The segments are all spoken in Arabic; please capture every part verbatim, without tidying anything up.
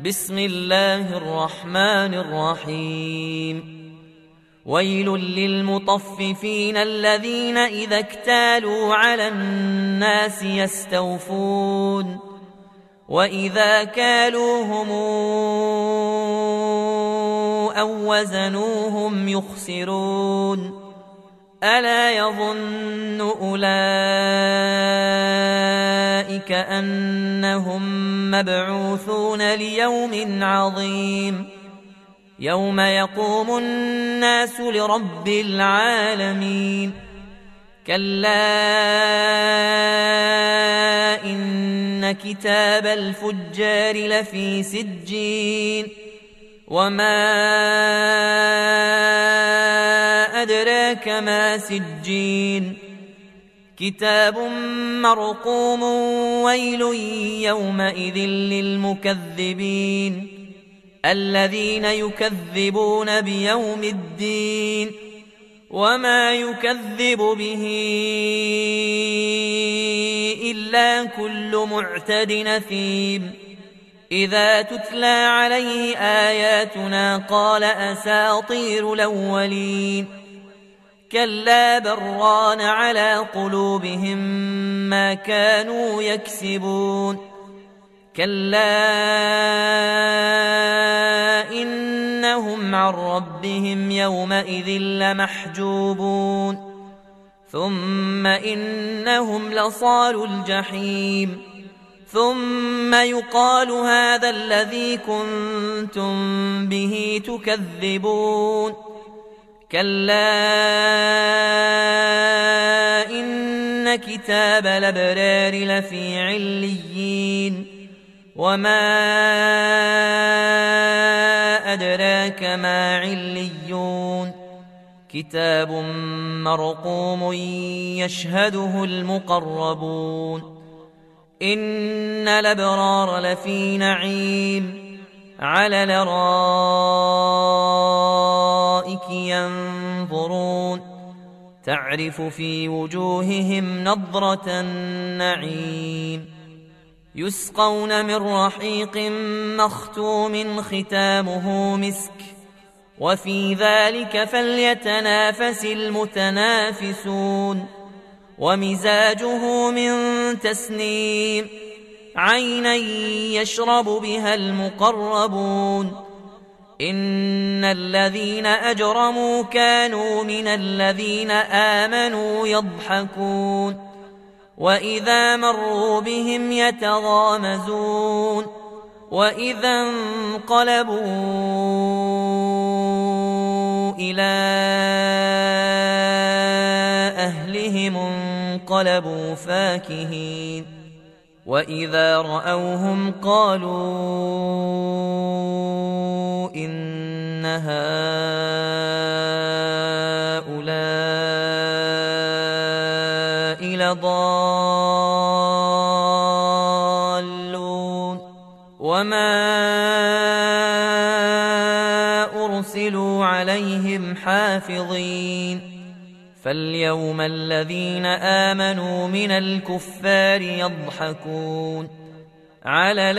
بسم الله الرحمن الرحيم ويل للمطففين الذين إذا اكتالوا على الناس يستوفون وإذا كالوهم أو وزنوهم يخسرون ألا يظن أولئك أنهم مبعوثون ليوم عظيم يوم يقوم الناس لرب العالمين كلا إن كتاب الفجار لفي سجين وما أدراك ما سجين كتاب مرقوم ويل يومئذ للمكذبين الذين يكذبون بيوم الدين وما يكذب به إلا كل معتد نثيم إذا تتلى عليه آياتنا قال أساطير الأولين كلا بران على قلوبهم ما كانوا يكسبون كلا إنهم عن ربهم يومئذ لمحجوبون ثم إنهم لصالو الجحيم ثم يقال هذا الذي كنتم به تكذبون كلا إن كتاب الأبرار لفي عليين وما أدراك ما عليون كتاب مرقوم يشهده المقربون إن الأبرار لفي نعيم على الأرائك ينظرون تعرف في وجوههم نضرة النعيم يسقون من رحيق مختوم ختامه مسك وفي ذلك فليتنافس المتنافسون ومزاجه من تسنيم عينا يشرب بها المقربون إن الذين أجرموا كانوا من الذين آمنوا يضحكون وإذا مروا بهم يتغامزون وإذا انقلبوا إلى أهلهم انقلبوا فاكهين وإذا رأوهم قالوا إن هؤلاء لضالون وما أرسلوا عليهم حافظين فاليوم الذين آمنوا من الكفار يضحكون على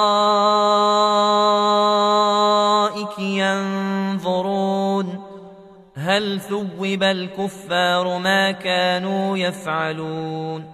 الأرائك ينظرون هل ثوب الكفار ما كانوا يفعلون